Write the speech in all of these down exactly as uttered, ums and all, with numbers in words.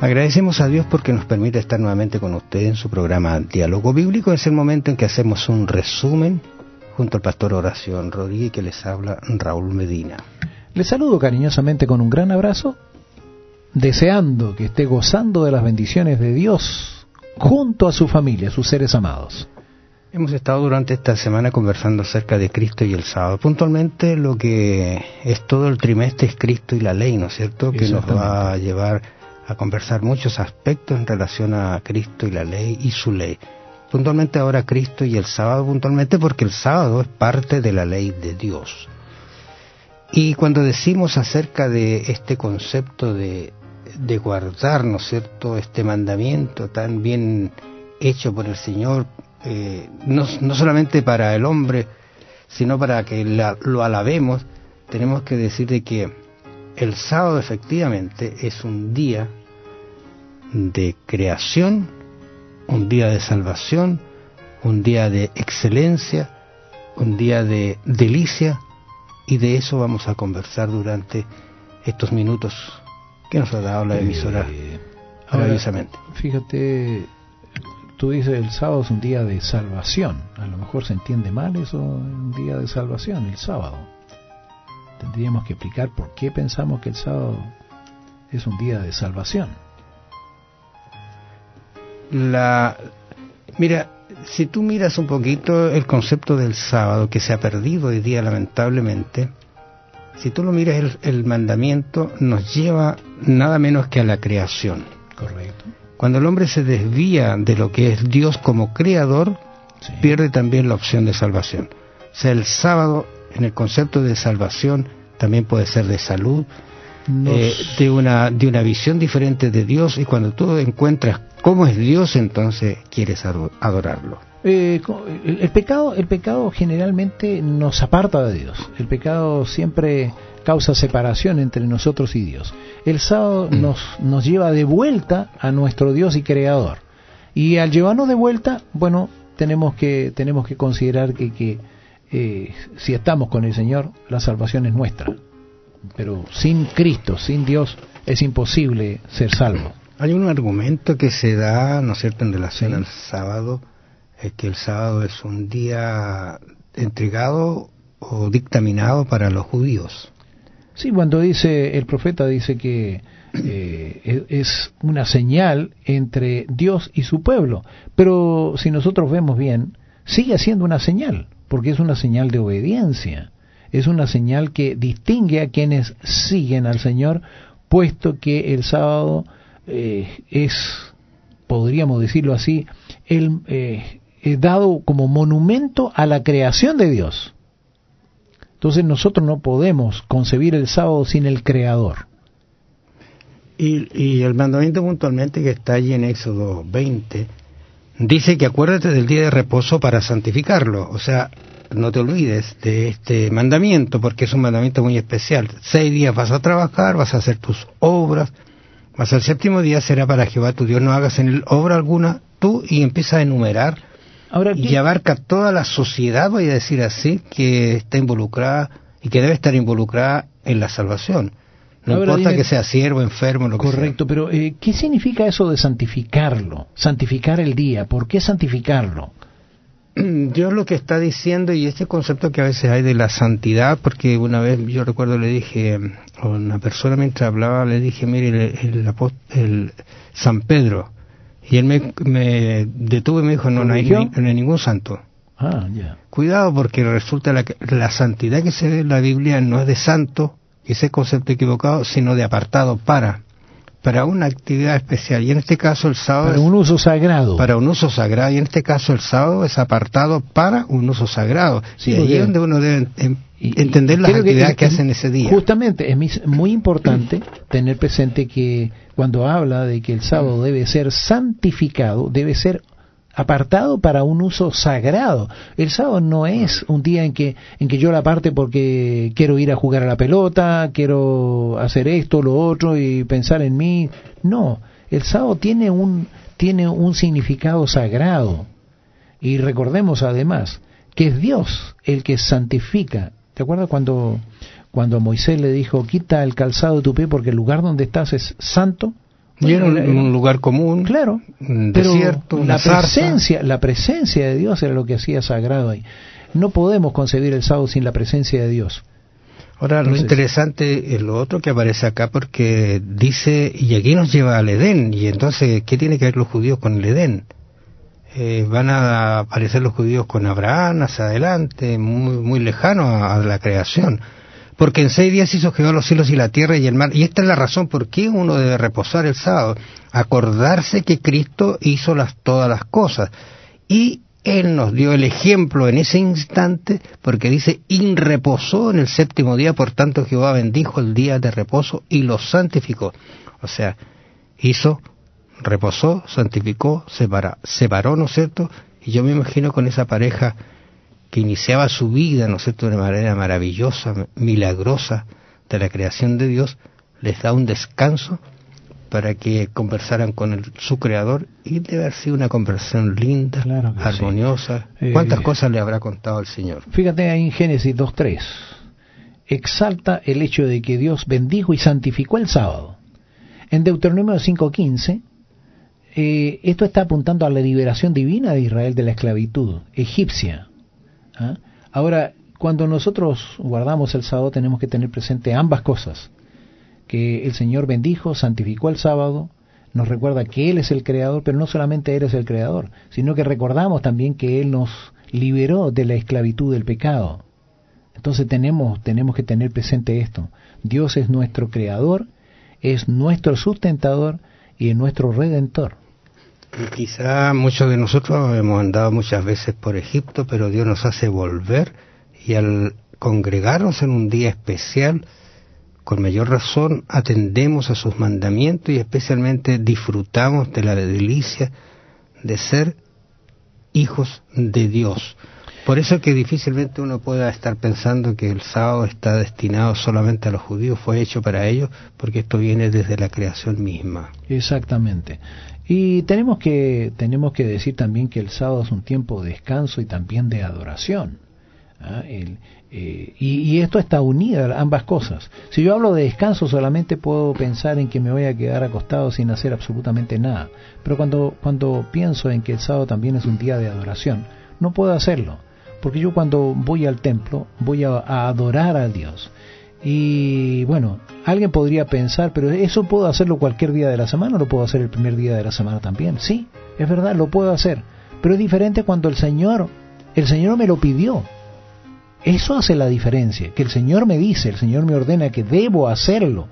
Agradecemos a Dios porque nos permite estar nuevamente con ustedes en su programa Diálogo Bíblico. Es el momento en que hacemos un resumen junto al pastor Horacio Rodríguez, que les habla Raúl Medina. Les saludo cariñosamente con un gran abrazo, deseando que esté gozando de las bendiciones de Dios junto a su familia, sus seres amados. Hemos estado durante esta semana conversando acerca de Cristo y el sábado. Puntualmente lo que es todo el trimestre es Cristo y la ley, ¿no es cierto? Que nos va a llevar a conversar muchos aspectos en relación a Cristo y la ley y su ley. Puntualmente ahora Cristo y el sábado, puntualmente porque el sábado es parte de la ley de Dios. Y cuando decimos acerca de este concepto de, de guardar, ¿no es cierto?, este mandamiento tan bien hecho por el Señor, eh, no, no solamente para el hombre, sino para que la, lo alabemos, tenemos que decir de que el sábado efectivamente es un día de creación, un día de salvación, un día de excelencia, un día de delicia, y de eso vamos a conversar durante estos minutos que nos ha dado la emisora eh, maravillosamente. Fíjate, tú dices el sábado es un día de salvación, a lo mejor se entiende mal eso, un día de salvación, el sábado. Tendríamos que explicar por qué pensamos que el sábado es un día de salvación. La, mira, si tú miras un poquito el concepto del sábado, que se ha perdido hoy día lamentablemente, si tú lo miras, el, el mandamiento nos lleva nada menos que a la creación. Correcto. Cuando el hombre se desvía de lo que es Dios como creador, sí, pierde también la opción de salvación. O sea, el sábado, en el concepto de salvación, también puede ser de salud, Nos... eh, de una de una visión diferente de Dios, y cuando tú encuentras cómo es Dios, entonces quieres adorarlo. Eh, el pecado, el pecado generalmente nos aparta de Dios. El pecado siempre causa separación entre nosotros y Dios. El sábado mm. nos nos lleva de vuelta a nuestro Dios y Creador. Y al llevarnos de vuelta, bueno, tenemos que tenemos que considerar que que Eh, si estamos con el Señor, la salvación es nuestra, pero sin Cristo, sin Dios, es imposible ser salvo. Hay un argumento que se da, ¿no es cierto?, en relación sí. al sábado, es que el sábado es un día entregado o dictaminado para los judíos. Sí, cuando dice el profeta, dice que eh, es una señal entre Dios y su pueblo, pero si nosotros vemos bien, sigue siendo una señal, porque es una señal de obediencia, es una señal que distingue a quienes siguen al Señor, puesto que el sábado eh, es, podríamos decirlo así, el, eh, es dado como monumento a la creación de Dios. Entonces nosotros no podemos concebir el sábado sin el Creador. Y, y el mandamiento puntualmente que está allí en Éxodo veinte, dice que acuérdate del día de reposo para santificarlo. O sea, no te olvides de este mandamiento, porque es un mandamiento muy especial. Seis días vas a trabajar, vas a hacer tus obras, mas el séptimo día será para Jehová tu Dios. No hagas en él obra alguna tú, y empieza a enumerar. Ahora, y abarca toda la sociedad, voy a decir así, que está involucrada y que debe estar involucrada en la salvación. No Ahora importa dime, que sea siervo, enfermo, lo que sea. Correcto, pero eh, ¿qué significa eso de santificarlo? Santificar el día, ¿por qué santificarlo? Dios lo que está diciendo, y este concepto que a veces hay de la santidad, porque una vez yo recuerdo le dije a una persona mientras hablaba, le dije, mire, el, el, el, el San Pedro, y él me, me detuvo y me dijo, no, no hay, no hay ningún santo. Ah, ya. Yeah. Cuidado, porque resulta la, la santidad que se ve en la Biblia no es de santo, ese concepto equivocado, sino de apartado para para una actividad especial, y en este caso el sábado para es, un uso sagrado para un uso sagrado, y en este caso el sábado es apartado para un uso sagrado. Sí, y ahí es donde uno debe en, y, entender y, las actividades que, que hacen ese día. Justamente es muy importante tener presente que cuando habla de que el sábado debe ser santificado, debe ser apartado para un uso sagrado. El sábado no es un día en que en que yo la aparte porque quiero ir a jugar a la pelota, quiero hacer esto, lo otro y pensar en mí. No, el sábado tiene un tiene un significado sagrado. Y recordemos además que es Dios el que santifica. ¿Te acuerdas cuando cuando Moisés le dijo, quita el calzado de tu pie porque el lugar donde estás es santo? Y era un, un lugar común, claro, un desierto, una la zarza. presencia, la presencia de Dios era lo que hacía sagrado ahí. No podemos concebir el sábado sin la presencia de Dios. Ahora, Entonces, lo interesante es lo otro que aparece acá, porque dice, y aquí nos lleva al Edén, y entonces, ¿qué tiene que ver los judíos con el Edén? Eh, van a aparecer los judíos con Abraham hacia adelante, muy, muy lejano a, a la creación. Porque en seis días hizo Jehová los cielos y la tierra y el mar. Y esta es la razón por qué uno debe reposar el sábado. Acordarse que Cristo hizo las, todas las cosas. Y Él nos dio el ejemplo en ese instante, porque dice, y reposó en el séptimo día, por tanto Jehová bendijo el día de reposo y lo santificó. O sea, hizo, reposó, santificó, separa, separó, ¿no es cierto? Y yo me imagino con esa pareja que iniciaba su vida, ¿no es cierto?, de una manera maravillosa, milagrosa, de la creación de Dios, les da un descanso para que conversaran con el, su Creador, y debe haber sido una conversación linda, claro armoniosa. Sí. ¿Cuántas eh, cosas le habrá contado el Señor? Fíjate ahí en Génesis dos tres, exalta el hecho de que Dios bendijo y santificó el sábado. En Deuteronomio cinco quince, eh, esto está apuntando a la liberación divina de Israel de la esclavitud egipcia. ¿Ah? Ahora, cuando nosotros guardamos el sábado tenemos que tener presente ambas cosas, que el Señor bendijo, santificó el sábado, nos recuerda que Él es el creador, pero no solamente Él es el creador, sino que recordamos también que Él nos liberó de la esclavitud del pecado. Entonces tenemos, tenemos que tener presente esto: Dios es nuestro creador, es nuestro sustentador y es nuestro redentor. Y quizá muchos de nosotros hemos andado muchas veces por Egipto, pero Dios nos hace volver, y al congregarnos en un día especial, con mayor razón atendemos a sus mandamientos y especialmente disfrutamos de la delicia de ser hijos de Dios. Por eso que difícilmente uno pueda estar pensando que el sábado está destinado solamente a los judíos, fue hecho para ellos, porque esto viene desde la creación misma. Exactamente. Y tenemos que tenemos que decir también que el sábado es un tiempo de descanso y también de adoración. ¿Ah? El, eh, y, y esto está unido a ambas cosas. Si yo hablo de descanso, solamente puedo pensar en que me voy a quedar acostado sin hacer absolutamente nada. Pero cuando, cuando pienso en que el sábado también es un día de adoración, no puedo hacerlo. Porque yo cuando voy al templo, voy a, a adorar a Dios. Y bueno, alguien podría pensar, pero ¿eso puedo hacerlo cualquier día de la semana o lo puedo hacer el primer día de la semana también? Sí, es verdad, lo puedo hacer. Pero es diferente cuando el Señor, el Señor me lo pidió. Eso hace la diferencia, que el Señor me dice, el Señor me ordena que debo hacerlo.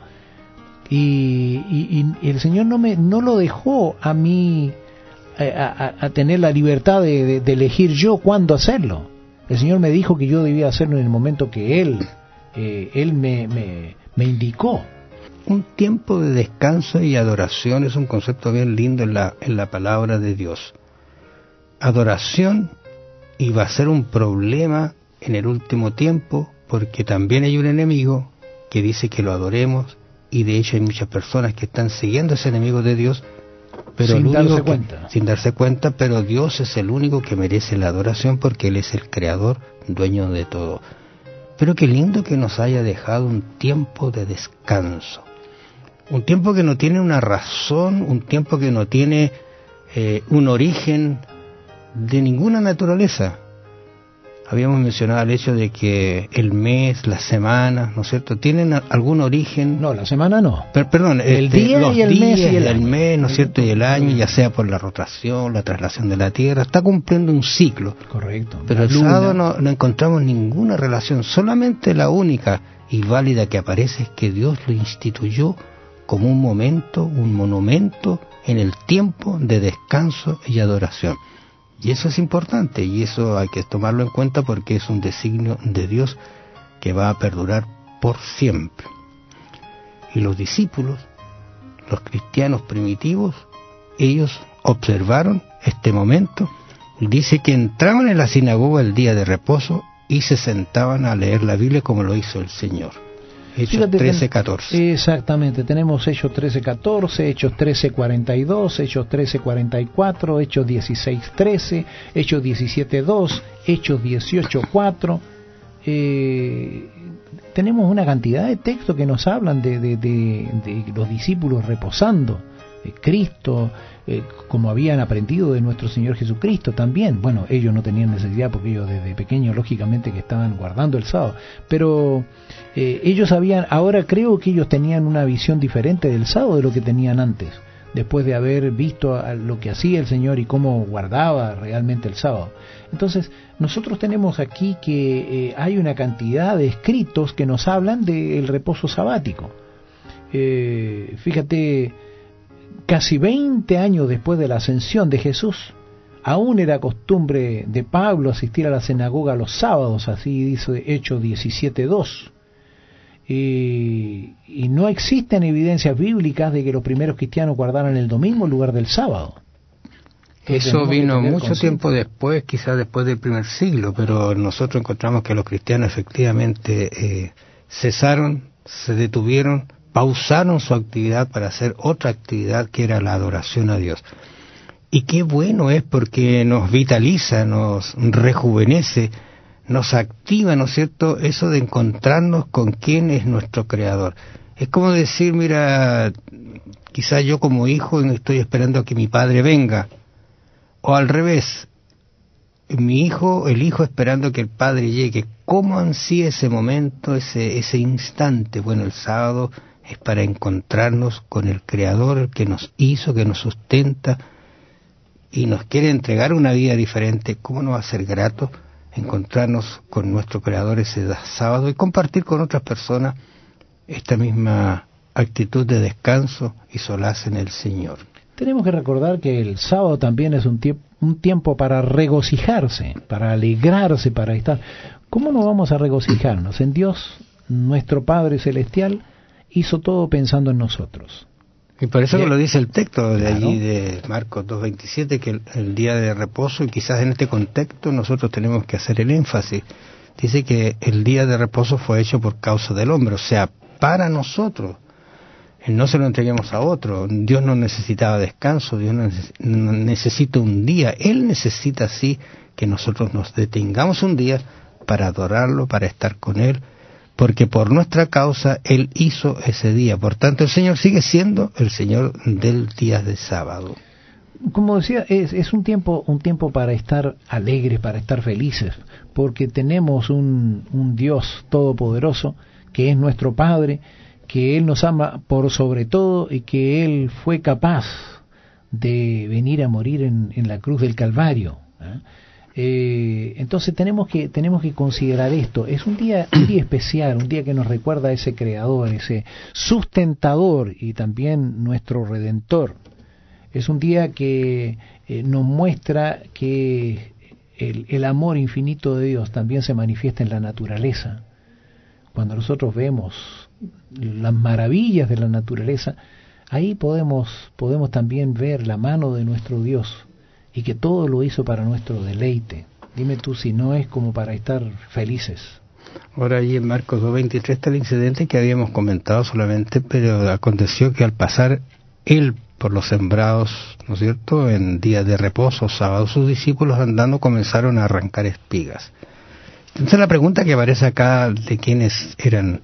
Y, y, y el Señor no me no lo dejó a mí a, a, a tener la libertad de, de, de elegir yo cuándo hacerlo. El Señor me dijo que yo debía hacerlo en el momento que Él, eh, Él me, me, me indicó. Un tiempo de descanso y adoración es un concepto bien lindo en la, en la palabra de Dios. Adoración, y va a ser un problema en el último tiempo, porque también hay un enemigo que dice que lo adoremos, y de hecho hay muchas personas que están siguiendo a ese enemigo de Dios, pero sin darse que, cuenta. sin darse cuenta, pero Dios es el único que merece la adoración, porque Él es el creador, dueño de todo. Pero qué lindo que nos haya dejado un tiempo de descanso, un tiempo que no tiene una razón, un tiempo que no tiene eh, un origen de ninguna naturaleza. Habíamos mencionado el hecho de que el mes, las semanas, ¿no es cierto?, tienen algún origen. No, la semana no. Per, perdón, el este, día los y el días mes y el, el mes, ¿no es cierto?, y el año, ya sea por la rotación, la traslación de la Tierra, está cumpliendo un ciclo. Correcto. Pero el sábado no, no encontramos ninguna relación, solamente la única y válida que aparece es que Dios lo instituyó como un momento, un monumento en el tiempo de descanso y adoración. Y eso es importante, y eso hay que tomarlo en cuenta, porque es un designio de Dios que va a perdurar por siempre. Y los discípulos, los cristianos primitivos, ellos observaron este momento. Dice que entraban en la sinagoga el día de reposo y se sentaban a leer la Biblia, como lo hizo el Señor. Hechos trece catorce. Exactamente, tenemos Hechos trece catorce, Hechos trece cuarenta y dos, Hechos trece cuarenta y cuatro, Hechos dieciséis trece, Hechos diecisiete dos, Hechos dieciocho cuatro. Eh, tenemos una cantidad de textos que nos hablan de, de, de, de los discípulos reposando eh, Cristo, eh, como habían aprendido de nuestro Señor Jesucristo también. Bueno, ellos no tenían necesidad porque ellos desde pequeños lógicamente que estaban guardando el sábado, pero eh, ellos habían, ahora creo que ellos tenían una visión diferente del sábado de lo que tenían antes, después de haber visto a lo que hacía el Señor y cómo guardaba realmente el sábado. Entonces, nosotros tenemos aquí que eh, hay una cantidad de escritos que nos hablan del reposo sabático. Eh, fíjate, casi veinte años después de la ascensión de Jesús, aún era costumbre de Pablo asistir a la sinagoga los sábados, así dice Hechos diecisiete dos. Y, y no existen evidencias bíblicas de que los primeros cristianos guardaran el domingo en lugar del sábado. Entonces, eso vino mucho tiempo después, quizás después del primer siglo, pero nosotros encontramos que los cristianos efectivamente eh, cesaron, se detuvieron, pausaron su actividad para hacer otra actividad que era la adoración a Dios. Y qué bueno es porque nos vitaliza, nos rejuvenece, nos activa, ¿no es cierto?, eso de encontrarnos con quién es nuestro Creador. Es como decir, mira, quizás yo como hijo estoy esperando a que mi padre venga, o al revés, mi hijo, el hijo esperando que el padre llegue. ¿Cómo ansía ese momento, ese, ese instante? Bueno, el sábado es para encontrarnos con el Creador, el que nos hizo, que nos sustenta y nos quiere entregar una vida diferente. ¿Cómo no va a ser grato encontrarnos con nuestro Creador ese sábado y compartir con otras personas esta misma actitud de descanso y solaz en el Señor? Tenemos que recordar que el sábado también es un, tie- un tiempo para regocijarse, para alegrarse, para estar. ¿Cómo no vamos a regocijarnos? En Dios, nuestro Padre Celestial, hizo todo pensando en nosotros. Y por eso y, que lo dice el texto de claro, allí de Marcos dos veintisiete, que el, el día de reposo, y quizás en este contexto nosotros tenemos que hacer el énfasis. Dice que el día de reposo fue hecho por causa del hombre, o sea, para nosotros. No se lo entreguemos a otro. Dios no necesitaba descanso, Dios no, neces- no necesita un día. Él necesita sí que nosotros nos detengamos un día para adorarlo, para estar con Él, porque por nuestra causa Él hizo ese día. Por tanto, el Señor sigue siendo el Señor del día de sábado. Como decía, es, es un tiempo un tiempo para estar alegres, para estar felices, porque tenemos un, un Dios todopoderoso, que es nuestro Padre, que Él nos ama por sobre todo y que Él fue capaz de venir a morir en, en la cruz del Calvario. ¿eh? Eh, entonces tenemos que tenemos que considerar esto. Es un día un día especial, un día que nos recuerda a ese Creador, ese sustentador y también nuestro Redentor. Es un día que eh, nos muestra que el, el amor infinito de Dios también se manifiesta en la naturaleza. Cuando nosotros vemos las maravillas de la naturaleza, ahí podemos podemos también ver la mano de nuestro Dios y que todo lo hizo para nuestro deleite. Dime tú si no es como para estar felices. Ahora ahí en Marcos dos veintitrés está el incidente que habíamos comentado solamente, pero aconteció que al pasar Él por los sembrados, ¿no es cierto?, en días de reposo, sábado, sus discípulos andando comenzaron a arrancar espigas. Entonces la pregunta que aparece acá de quiénes eran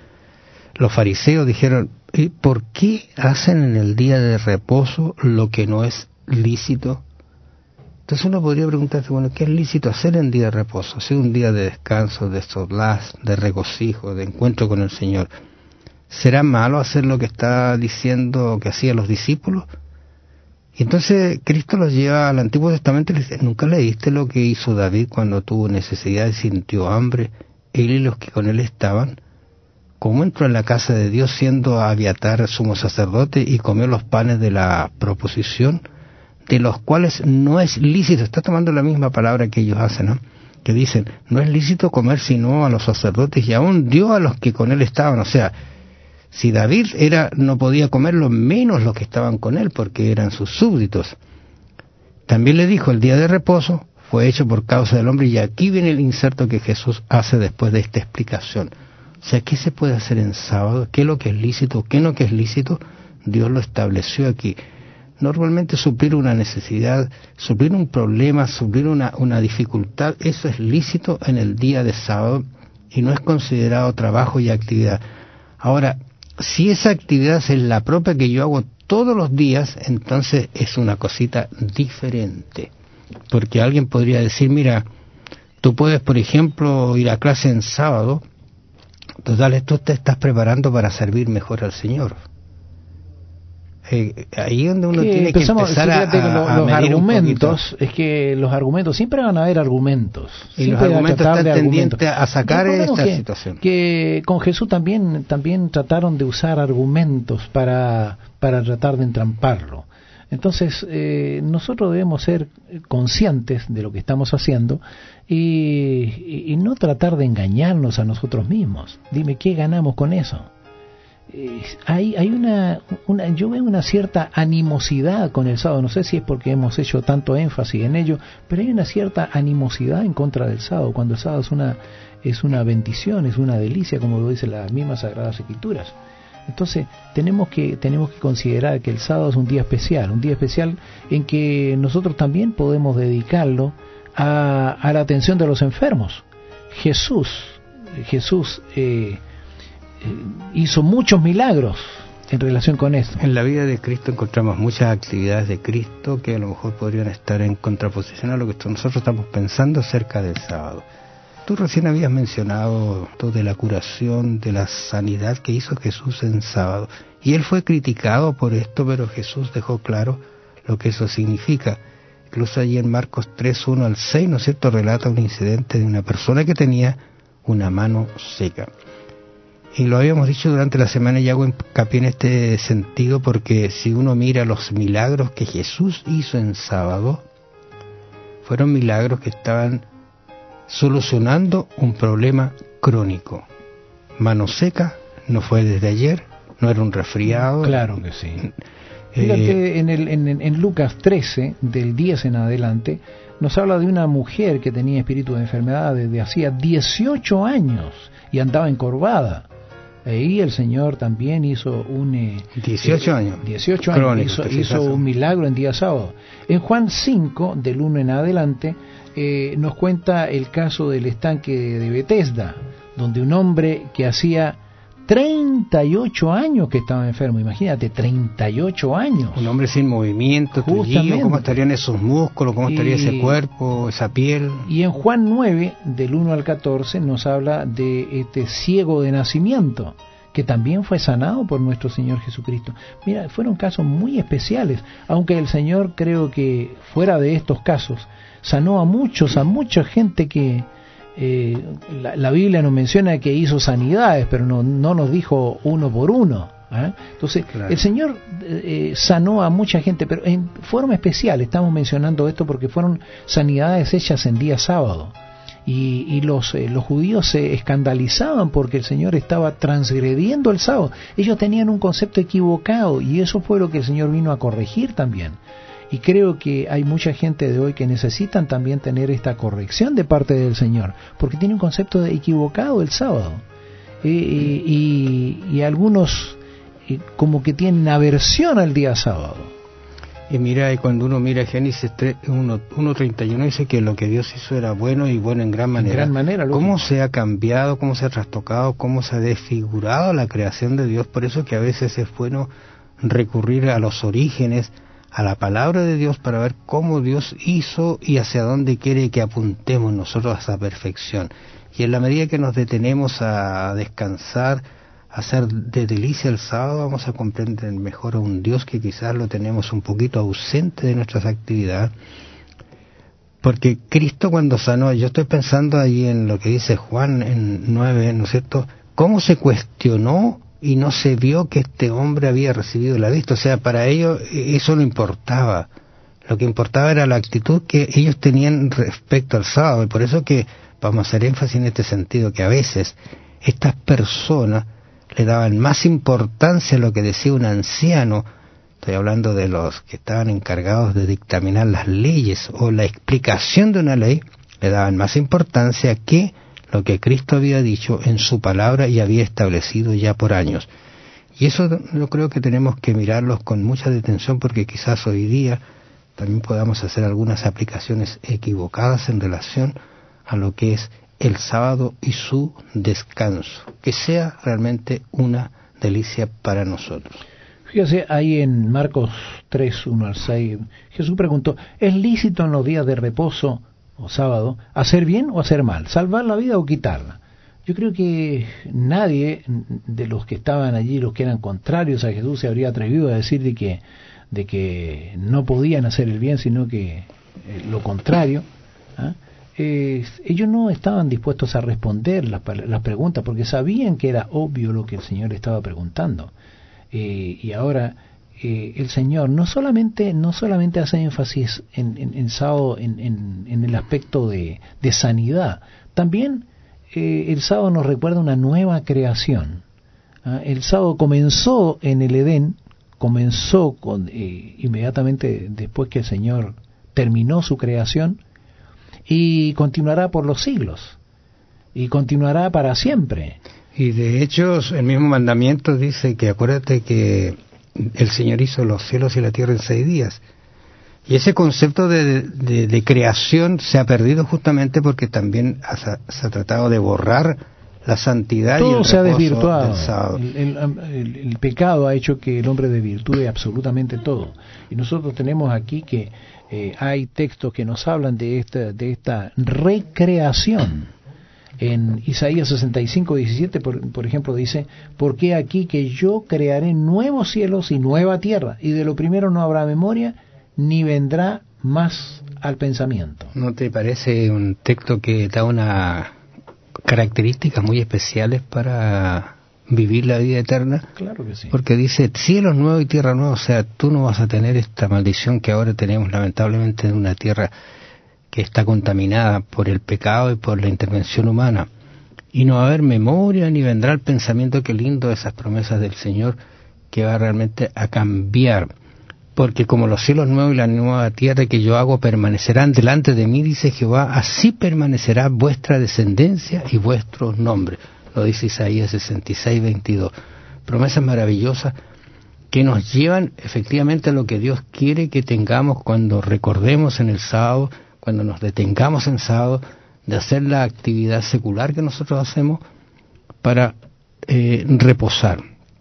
los fariseos, dijeron, ¿y por qué hacen en el día de reposo lo que no es lícito? Entonces uno podría preguntarse, bueno, ¿qué es lícito hacer en día de reposo? Hacer un día de descanso, de solaz, de regocijo, de encuentro con el Señor. ¿Será malo hacer lo que está diciendo que hacían los discípulos? Y entonces Cristo los lleva al Antiguo Testamento y les dice, ¿nunca leíste lo que hizo David cuando tuvo necesidad y sintió hambre? Él y los que con él estaban. ¿Cómo entró en la casa de Dios siendo Abiatar sumo sacerdote y comió los panes de la proposición, de los cuales no es lícito? Está tomando la misma palabra que ellos hacen, ¿no? Que dicen, no es lícito comer sino a los sacerdotes, y aún dio a los que con él estaban. O sea, si David era, no podía comerlo, menos los que estaban con él, porque eran sus súbditos. También le dijo, el día de reposo fue hecho por causa del hombre, y aquí viene el inserto que Jesús hace después de esta explicación. O sea, ¿qué se puede hacer en sábado? ¿Qué es lo que es lícito? ¿Qué no que es lícito? Dios lo estableció aquí. Normalmente suplir una necesidad, suplir un problema, suplir una, una dificultad, eso es lícito en el día de sábado y no es considerado trabajo y actividad. Ahora, si esa actividad es la propia que yo hago todos los días, entonces es una cosita diferente. Porque alguien podría decir, mira, tú puedes, por ejemplo, ir a clase en sábado, total, tú te estás preparando para servir mejor al Señor. Eh, ahí donde uno que tiene que empezar a, a, a los medir argumentos, es que los argumentos, siempre van a haber argumentos. Y los argumentos están tendientes a sacar esta que, situación. Que con Jesús también, también trataron de usar argumentos para, para tratar de entramparlo. Entonces, eh, nosotros debemos ser conscientes de lo que estamos haciendo y, y, y no tratar de engañarnos a nosotros mismos. Dime, ¿qué ganamos con eso? Eh, hay hay una, una yo veo una cierta animosidad con el sábado. No sé si es porque hemos hecho tanto énfasis en ello, pero hay una cierta animosidad en contra del sábado, cuando el sábado es una, es una bendición, es una delicia, como lo dicen las mismas Sagradas Escrituras. Entonces tenemos que tenemos que considerar que el sábado es un día especial, un día especial en que nosotros también podemos dedicarlo a, a la atención de los enfermos. Jesús Jesús eh, eh, hizo muchos milagros en relación con esto. En la vida de Cristo encontramos muchas actividades de Cristo que a lo mejor podrían estar en contraposición a lo que nosotros estamos pensando acerca del sábado. Tú recién habías mencionado todo de la curación, de la sanidad que hizo Jesús en sábado. Y él fue criticado por esto, pero Jesús dejó claro lo que eso significa. Incluso allí en Marcos tres, uno al seis, ¿no es cierto?, relata un incidente de una persona que tenía una mano seca. Y lo habíamos dicho durante la semana y hago hincapié en este sentido porque si uno mira los milagros que Jesús hizo en sábado, fueron milagros que estaban solucionando un problema crónico. Mano seca no fue desde ayer, no era un resfriado. Claro que sí. Eh, Fíjate, en, el, en, en Lucas trece, del diez en adelante, nos habla de una mujer que tenía espíritu de enfermedad desde hacía dieciocho años y andaba encorvada. Ahí el Señor también hizo un... Eh, dieciocho años. dieciocho años, crónico, hizo, hizo un milagro en día sábado. En Juan cinco, del uno en adelante, eh, nos cuenta el caso del estanque de Betesda, donde un hombre que hacía treinta y ocho años que estaba enfermo, imagínate, treinta y ocho años. Un hombre sin movimiento, tullido, ¿cómo estarían esos músculos? ¿Cómo estaría y, ese cuerpo, esa piel? Y en Juan nueve, del uno al catorce, nos habla de este ciego de nacimiento, que también fue sanado por nuestro Señor Jesucristo. Mira, fueron casos muy especiales, aunque el Señor, creo que fuera de estos casos, sanó a muchos, a mucha gente que... Eh, la, la Biblia nos menciona que hizo sanidades, pero no, no nos dijo uno por uno, ¿eh? Entonces, claro, el Señor eh, sanó a mucha gente, pero en forma especial. Estamos mencionando esto porque fueron sanidades hechas en día sábado. Y, y los, eh, los judíos se escandalizaban porque el Señor estaba transgrediendo el sábado. Ellos tenían un concepto equivocado y eso fue lo que el Señor vino a corregir también. Y creo que hay mucha gente de hoy que necesitan también tener esta corrección de parte del Señor, porque tiene un concepto de equivocado el sábado. Eh, y, y algunos eh, como que tienen aversión al día sábado. Y mira, y cuando uno mira Génesis uno treinta y uno dice que lo que Dios hizo era bueno y bueno en gran manera. En gran manera, ¿Cómo se ha cambiado, cómo se ha trastocado, cómo se ha desfigurado la creación de Dios? Por eso que a veces es bueno recurrir a los orígenes, a la palabra de Dios, para ver cómo Dios hizo y hacia dónde quiere que apuntemos nosotros a esa perfección. Y en la medida que nos detenemos a descansar, a hacer de delicia el sábado, vamos a comprender mejor a un Dios que quizás lo tenemos un poquito ausente de nuestras actividades. Porque Cristo cuando sanó, yo estoy pensando ahí en lo que dice Juan en nueve, ¿no es cierto?, cómo se cuestionó y no se vio que este hombre había recibido la vista. O sea, para ellos eso no importaba. Lo que importaba era la actitud que ellos tenían respecto al sábado. Y por eso que vamos a hacer énfasis en este sentido, que a veces estas personas le daban más importancia a lo que decía un anciano. Estoy hablando de los que estaban encargados de dictaminar las leyes o la explicación de una ley. Le daban más importancia que lo que Cristo había dicho en su palabra y había establecido ya por años. Y eso yo creo que tenemos que mirarlos con mucha detención, porque quizás hoy día también podamos hacer algunas aplicaciones equivocadas en relación a lo que es el sábado y su descanso, que sea realmente una delicia para nosotros. Fíjese, ahí en Marcos tres, uno al seis, Jesús preguntó, ¿es lícito en los días de reposo o sábado hacer bien o hacer mal, salvar la vida o quitarla? Yo creo que nadie de los que estaban allí, los que eran contrarios a Jesús, se habría atrevido a decir de que, de que no podían hacer el bien, sino que eh, lo contrario. ¿Ah? Eh, ellos no estaban dispuestos a responder las, las preguntas porque sabían que era obvio lo que el Señor estaba preguntando. Eh, y ahora eh, el Señor no solamente no solamente hace énfasis en, en, en, sábado, en, en, en el aspecto de, de sanidad, también eh, el sábado nos recuerda una nueva creación. ¿Ah? El sábado comenzó en el Edén, comenzó con, eh, inmediatamente después que el Señor terminó su creación, y continuará por los siglos, y continuará para siempre. Y de hecho, el mismo mandamiento dice que acuérdate que el Señor hizo los cielos y la tierra en seis días. Y ese concepto de, de, de creación se ha perdido justamente porque también ha, se ha tratado de borrar la santidad. Todo y el se ha reposo desvirtuado. Del sábado. El, el, el, el pecado ha hecho que el hombre desvirtúe absolutamente todo. Y nosotros tenemos aquí que eh, hay textos que nos hablan de esta, de esta recreación. En Isaías sesenta y cinco, diecisiete, por, por ejemplo, dice, porque aquí que yo crearé nuevos cielos y nueva tierra, y de lo primero no habrá memoria, ni vendrá más al pensamiento. ¿No te parece un texto que da unas características muy especiales para vivir la vida eterna? Claro que sí. Porque dice, cielos nuevos y tierra nueva, o sea, tú no vas a tener esta maldición que ahora tenemos lamentablemente de una tierra que está contaminada por el pecado y por la intervención humana. Y no va a haber memoria ni vendrá el pensamiento, qué lindo de esas promesas del Señor, que va realmente a cambiar. Porque como los cielos nuevos y la nueva tierra que yo hago permanecerán delante de mí, dice Jehová, así permanecerá vuestra descendencia y vuestros nombres. Lo dice Isaías sesenta y seis, veintidós. Promesas maravillosas que nos llevan efectivamente a lo que Dios quiere que tengamos cuando recordemos en el sábado, cuando nos detengamos en sábado, de hacer la actividad secular que nosotros hacemos para eh, reposar.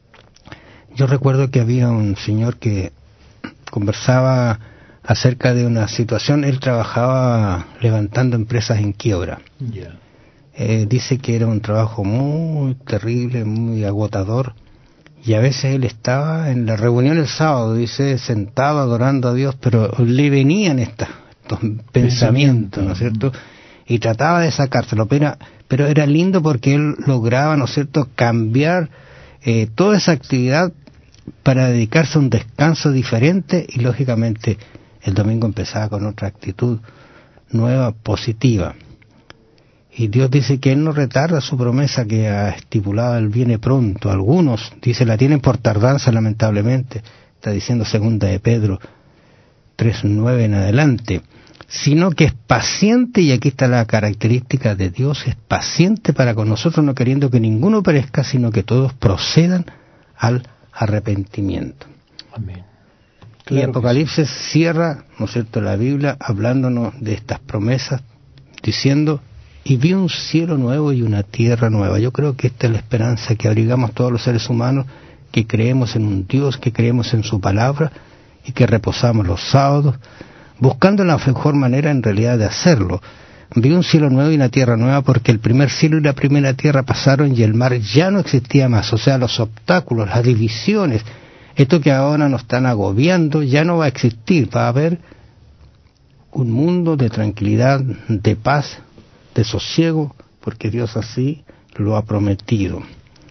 Yo recuerdo que había un señor que conversaba acerca de una situación. Él trabajaba levantando empresas en quiebra. Yeah. Eh, dice que era un trabajo muy terrible, muy agotador, y a veces él estaba en la reunión el sábado, dice, sentado adorando a Dios, pero le venían estas pensamientos, ¿no es cierto? Y trataba de sacárselo, pero, pero era lindo porque él lograba, ¿no es cierto?, cambiar eh, toda esa actividad para dedicarse a un descanso diferente, y lógicamente el domingo empezaba con otra actitud nueva, positiva. Y Dios dice que Él no retarda su promesa que ha estipulado, Él viene pronto. Algunos, dice, la tienen por tardanza, lamentablemente, está diciendo segunda de Pedro tres nueve en adelante, sino que es paciente, y aquí está la característica de Dios, es paciente para con nosotros, no queriendo que ninguno perezca, sino que todos procedan al arrepentimiento. Amén. Claro. Y Apocalipsis sí cierra, ¿no es cierto?, la Biblia hablándonos de estas promesas, diciendo, y vi un cielo nuevo y una tierra nueva. Yo creo que esta es la esperanza que abrigamos todos los seres humanos, que creemos en un Dios, que creemos en su palabra, y que reposamos los sábados, buscando la mejor manera en realidad de hacerlo. Vi un cielo nuevo y una tierra nueva, porque el primer cielo y la primera tierra pasaron y el mar ya no existía más. O sea, los obstáculos, las divisiones, esto que ahora nos están agobiando, ya no va a existir. Va a haber un mundo de tranquilidad, de paz, de sosiego, porque Dios así lo ha prometido.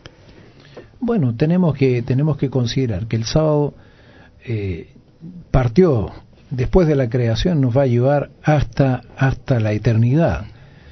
Bueno, tenemos que tenemos que considerar que el sábado eh, partió después de la creación, nos va a llevar hasta hasta la eternidad,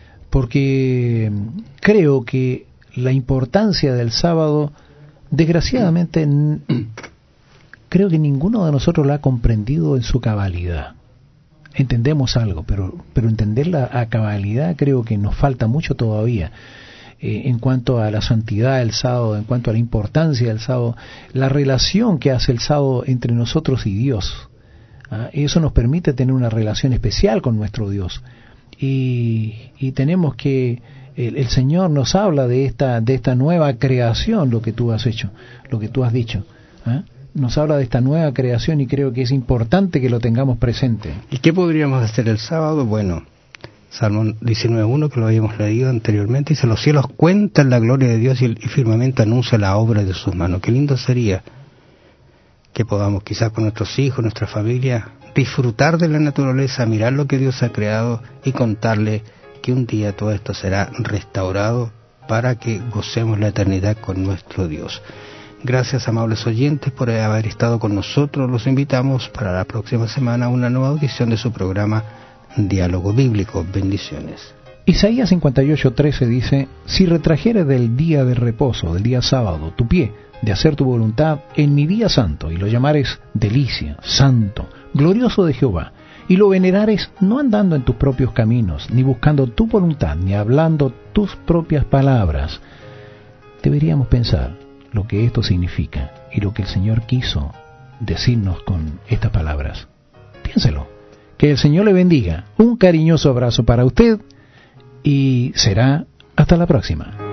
porque creo que la importancia del sábado, desgraciadamente, n- creo que ninguno de nosotros la ha comprendido en su cabalidad. Entendemos algo, pero pero entenderla a cabalidad creo que nos falta mucho todavía. Eh, en cuanto a la santidad del sábado, en cuanto a la importancia del sábado, la relación que hace el sábado entre nosotros y Dios. ¿Ah? Eso nos permite tener una relación especial con nuestro Dios. Y, y tenemos que, el, el Señor nos habla de esta, de esta nueva creación, lo que tú has hecho, lo que tú has dicho. ¿Ah? nos habla de esta nueva creación y creo que es importante que lo tengamos presente. ¿Y qué podríamos hacer el sábado? Bueno, Salmo diecinueve uno, que lo habíamos leído anteriormente, dice: los cielos cuentan la gloria de Dios y el firmamento anuncia la obra de sus manos. Qué lindo sería que podamos, quizás con nuestros hijos, nuestra familia, disfrutar de la naturaleza, mirar lo que Dios ha creado y contarle que un día todo esto será restaurado para que gocemos la eternidad con nuestro Dios. Gracias, amables oyentes, por haber estado con nosotros. Los invitamos para la próxima semana a una nueva audición de su programa Diálogo Bíblico. Bendiciones. Isaías cincuenta y ocho, trece dice: si retrajeres del día de reposo, del día sábado, tu pie de hacer tu voluntad en mi día santo, y lo llamares delicia, santo, glorioso de Jehová, y lo venerares no andando en tus propios caminos, ni buscando tu voluntad, ni hablando tus propias palabras, deberíamos pensar lo que esto significa y lo que el Señor quiso decirnos con estas palabras. Piénselo. Que el Señor le bendiga. Un cariñoso abrazo para usted y será hasta la próxima.